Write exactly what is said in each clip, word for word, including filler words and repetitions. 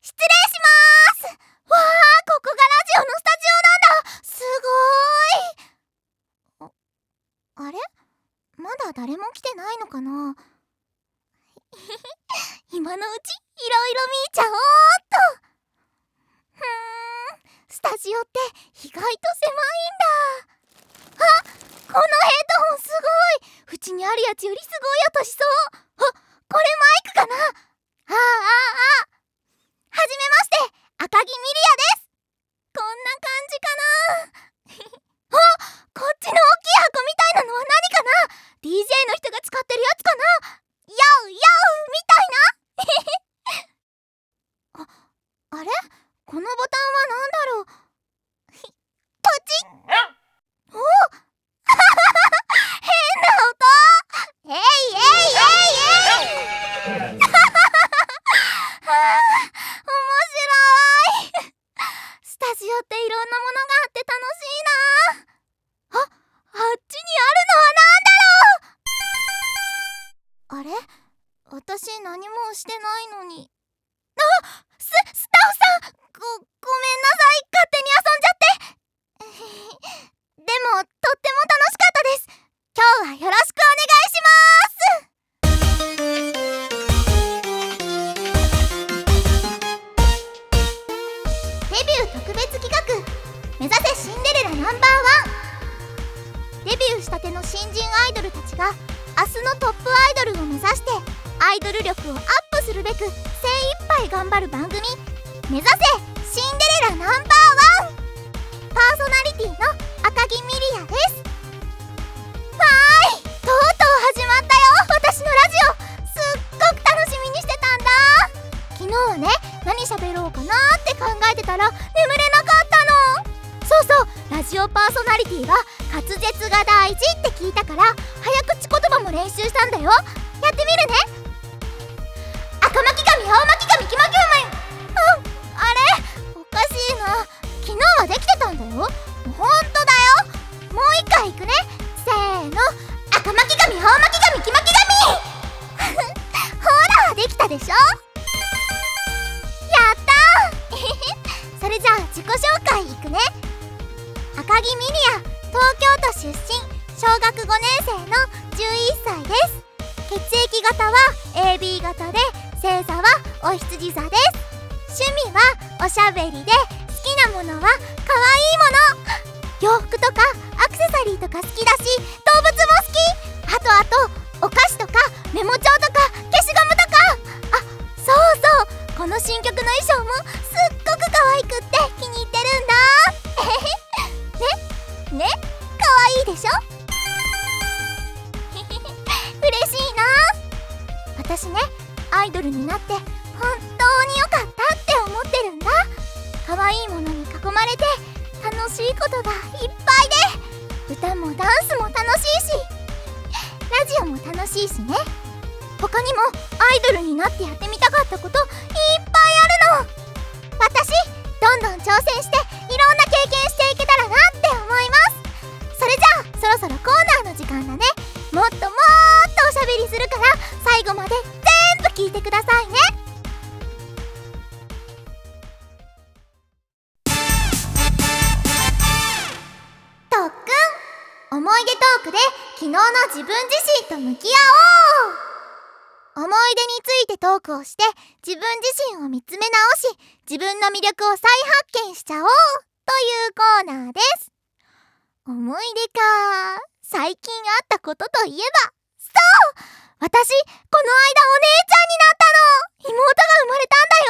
失礼しまーす。わあ、ここがラジオのスタジオなんだ。すごーい。あ、あれ、まだ誰も来てないのかな。今のうちいろいろ見ちゃおうっと。ふーん、スタジオって意外と狭いんだ。あ、このヘッドホンすごい。うちにあるやつよりすごい音しそう。あ、これマイクかな。ああああ、はじめまして、赤木ミリアです。こんな感じかな。あ、こっちの大きい箱みたいなのは何かな。 ディージェー の人が使ってるやつかな。ヤウヤウみたいな。あ、あれ、このボタンは何だろう。ポチッ。お変な音。えいえいえいえい。はあ、面白い。スタジオっていろんなものがあって楽しいな。あ、あっちにあるのは何だろう。あれ、私何もしてないのに。あ、ス、スタッフさん、ご、ごめんなさい、勝手に遊んじゃって。でも、とっても楽しかったです。今日はよろしくお願いします。デビュー特別企画、目指せシンデレラナンバーワン。デビューしたての新人アイドルたちが明日のトップアイドルを目指してアイドル力をアップするべく精一杯頑張る番組、目指せシンデレラナンバーワン。パーソナリティの赤木ミリアです。わーい、とうとう始まったよ、私のラジオ。すっごく楽しみにしてたんだ。昨日はね、何喋ろうかなって考えてたら眠れなかったの。そうそう、ラジオパーソナリティは滑舌が大事って聞いたから早口言葉も練習したんだよ。やってみるね。赤巻紙青巻紙黄巻紙。うん、あれおかしいな。昨日はできてたんだよ。ほんとだよ。もう一回いくね。せーの、赤巻紙青巻紙黄巻紙。ほら、できたでしょ。やったー。それじゃあ自己紹介いくね。赤木ミリア、東京都出身、小学ごねん生のじゅういっさいです。血液型は エービー 型で、星座はお羊座です。趣味はおしゃべりで、好きなものはかわいいもの。洋服とかアクセサリーとか好きだし、動物も好き。あとあとお菓子とかメモ帳とか消しゴムとか。あ、そうそう、この新曲の衣装もすっごく可愛くって気に入ってるんだ。ね、ね、かわいいでしょ。嬉しいな。私ね、アイドルになって本当に良かったって思ってるんだ。可愛いものに囲まれて楽しいことがいっぱいで、歌もダンスも楽しいし、ラジオも楽しいしね。他にもアイドルになってやってみたかったこといっぱいあるの。私、どんどん挑戦していろんな経験していけたらなって思います。それじゃあそろそろコーナーの時間だね。もっともっとおしゃべりするから最後まで全部聞いてくださいね。特訓、思い出トークで昨日の自分自身と向き合おう。思い出についてトークをして自分自身を見つめ直し、自分の魅力を再発見しちゃおうというコーナーです。思い出か。最近あったことといえば、そう、私この間お姉ちゃんになったの。妹が生まれたんだよ。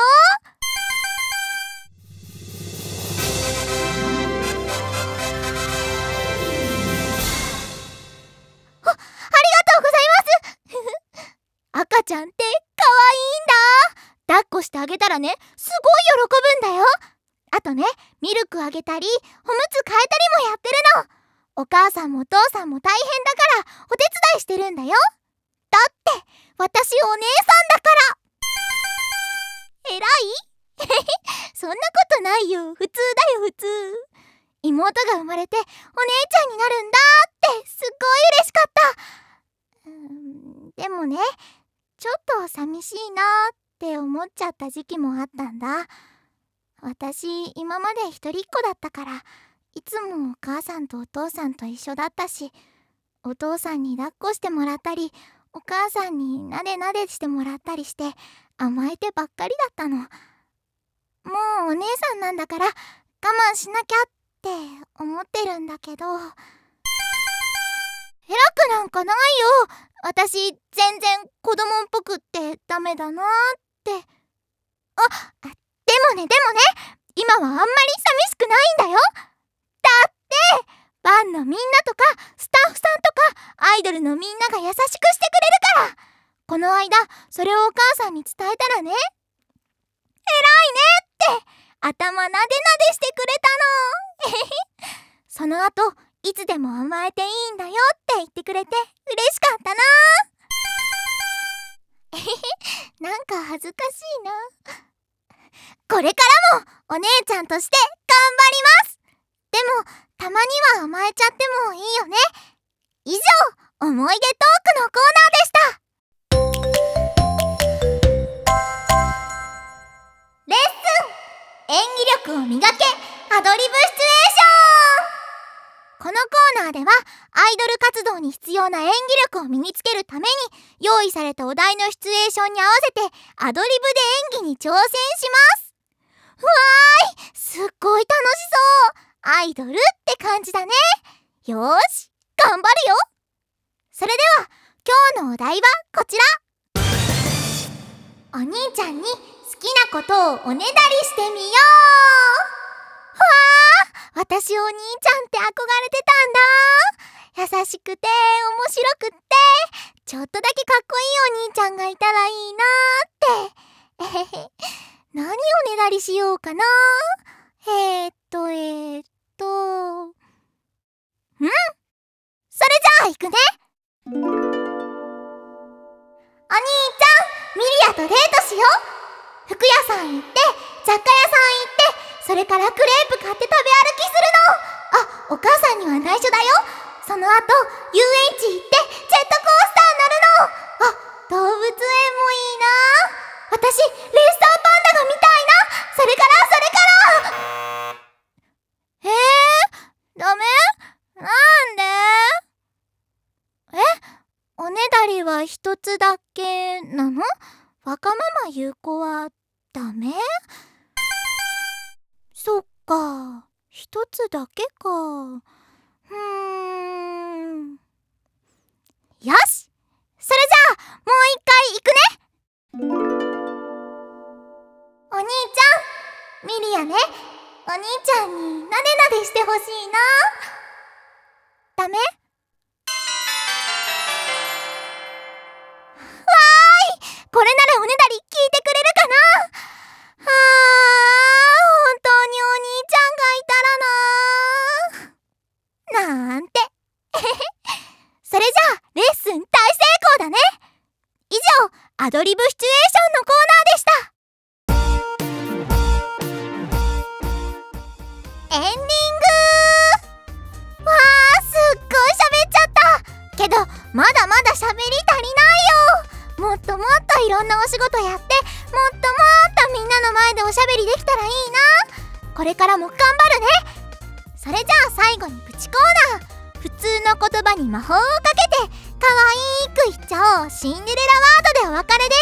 あ、ありがとうございます。赤ちゃんって可愛いんだ。抱っこしてあげたらね、すごい喜ぶんだよ。あとね、ミルクあげたりおむつ替えたりもやってるの。お母さんもお父さんも大変だからお手伝いしてるんだよ。だって私お姉さんだから。えらいそんなことないよ。普通だよ、普通。妹が生まれてお姉ちゃんになるんだってすっごい嬉しかった。うーん、でもね、ちょっと寂しいなっって思っちゃった時期もあったんだ。私今まで一人っ子だったから、いつもお母さんとお父さんと一緒だったし、お父さんに抱っこしてもらったり、お母さんになでなでしてもらったりして甘えてばっかりだったの。もうお姉さんなんだから我慢しなきゃって思ってるんだけど、偉くなんかないよ。私全然子供っぽくってダメだなって。あ、でもねでもね、今はあんまり寂しくないんだよ。だってファンのみんなとかスタッフさんとかアイドルのみんなが優しくしてくれるから。この間それをお母さんに伝えたらね、偉いねって頭なでなでしてくれたの。その後いつでも甘えていいんだよって言ってくれて嬉しかったな。なんか恥ずかしいな。これからもお姉ちゃんとして頑張ります。でもたまには甘えちゃってもいいよね。以上、思い出トークのコーナーでした。レッスン演技力を磨けアドリブシチュエーション。このコーナーではアイドル活動に必要な演技力を身につけるために用意されたお題のシチュエーションに合わせてアドリブで演技に挑戦します。わーい、すっごい楽しそう。アイドルって感じだね。よーし、頑張るよ。それでは今日のお題はこちら。お兄ちゃんに好きなことをおねだりしてみよう。わー、私お兄ちゃんって憧れてたんだ。優しくて面白くって、ちょっとだけかっこいいお兄ちゃんがいたらいいなーって。えへへ、何をねだりしようかな。えーっとえーっとんそれじゃあ行くね。お兄ちゃん、ミリアとデートしよう。服屋さん行って雑貨屋さん行って、それからクレープ買って食べ歩きするの。あ、お母さんには内緒だよ。その後遊園地行ってジェットコースター乗るの。あ、動物園もいいな。私レッサーパンダが見たいな。それからそれからえー、ダメ？なんで？え？おねだりは一つだけなの？わがまま言う子はダメ？そっか、一つだけか。うーん。よし！それじゃあもう一回行くね。お兄ちゃん、ミリアね。お兄ちゃんになでなでしてほしいな。ダメ？わーい、これならおねだり聞いてくれるかな。あー、本当にお兄ちゃんがいたらなーなんて。それじゃあレッスン大成功だね。以上、アドリブシチュエーションのコーナーでした。エンディング。わー、すっごい喋っちゃったけど、まだまだ喋り足りないよ。もっともっといろんなお仕事やって、もっともっとみんなの前でおしゃべりできたらいいな。これからも頑張るね。それじゃあ最後にプチコーナー。普通の言葉に魔法をかけて可愛く言っちゃおうシンデレラワードでお別れです。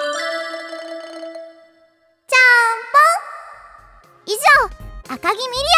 じゃんぽん。以上、赤木ミリ